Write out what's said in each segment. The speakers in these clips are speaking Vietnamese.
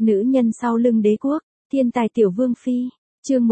Nữ nhân sau lưng đế quốc, thiên tài tiểu vương phi, chương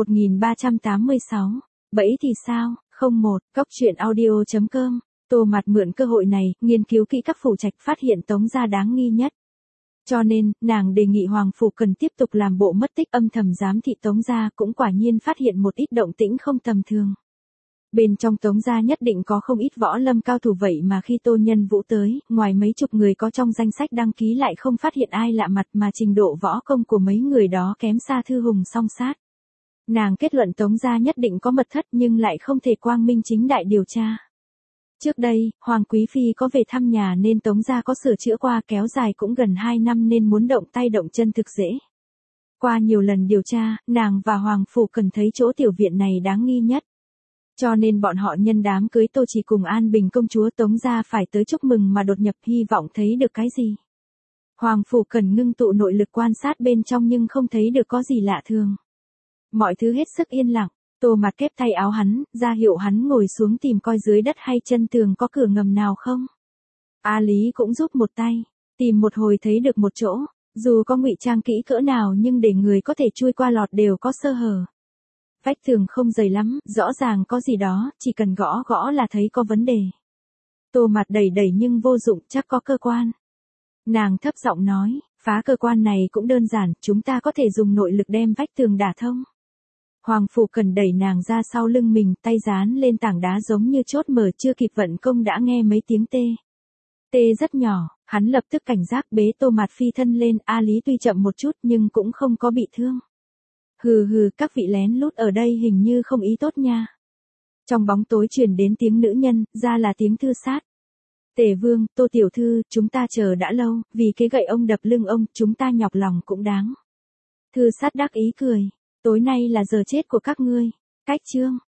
1386, bẫy thì sao, 01, coctruyện audio.com, Tô Mạt mượn cơ hội này, nghiên cứu kỹ các phủ trạch phát hiện Tống gia đáng nghi nhất. Cho nên, nàng đề nghị Hoàng Phủ cần tiếp tục làm bộ mất tích âm thầm giám thị Tống gia, cũng quả nhiên phát hiện một ít động tĩnh không tầm thường. Bên trong Tống gia nhất định có không ít võ lâm cao thủ, vậy mà khi Tô Nhân Vũ tới, ngoài mấy chục người có trong danh sách đăng ký lại không phát hiện ai lạ mặt, mà trình độ võ công của mấy người đó kém xa Thư Hùng song sát. Nàng kết luận Tống gia nhất định có mật thất nhưng lại không thể quang minh chính đại điều tra. Trước đây, Hoàng Quý Phi có về thăm nhà nên Tống gia có sửa chữa qua, kéo dài cũng gần 2 năm nên muốn động tay động chân thực dễ. Qua nhiều lần điều tra, nàng và Hoàng Phủ cần thấy chỗ tiểu viện này đáng nghi nhất. Cho nên bọn họ nhân đám cưới Tô Chỉ cùng An Bình công chúa Tống gia phải tới chúc mừng mà đột nhập, hy vọng thấy được cái gì. Hoàng Phủ cần ngưng tụ nội lực quan sát bên trong nhưng không thấy được có gì lạ thường. Mọi thứ hết sức yên lặng. Tô Mạt kép tay áo hắn, ra hiệu hắn ngồi xuống tìm coi dưới đất hay chân tường có cửa ngầm nào không. A Lý cũng giúp một tay, tìm một hồi thấy được một chỗ, dù có ngụy trang kỹ cỡ nào nhưng để người có thể chui qua lọt đều có sơ hở. Vách tường không dày lắm, rõ ràng có gì đó, chỉ cần gõ gõ là thấy có vấn đề. Tô Mạt đẩy đẩy nhưng vô dụng, chắc có cơ quan. Nàng thấp giọng nói, phá cơ quan này cũng đơn giản, chúng ta có thể dùng nội lực đem vách tường đả thông. Hoàng Phủ cần đẩy nàng ra sau lưng mình, tay dán lên tảng đá giống như chốt mở, chưa kịp vận công đã nghe mấy tiếng tê. Tê rất nhỏ, hắn lập tức cảnh giác bế Tô Mạt phi thân lên. A Lý tuy chậm một chút nhưng cũng không có bị thương. Hừ hừ, các vị lén lút ở đây hình như không ý tốt nha. Trong bóng tối truyền đến tiếng nữ nhân, ra là tiếng Thư Sát. Tề Vương, Tô tiểu thư, chúng ta chờ đã lâu, vì cái gậy ông đập lưng ông, chúng ta nhọc lòng cũng đáng. Thư Sát đắc ý cười. Tối nay là giờ chết của các ngươi. Cách chương.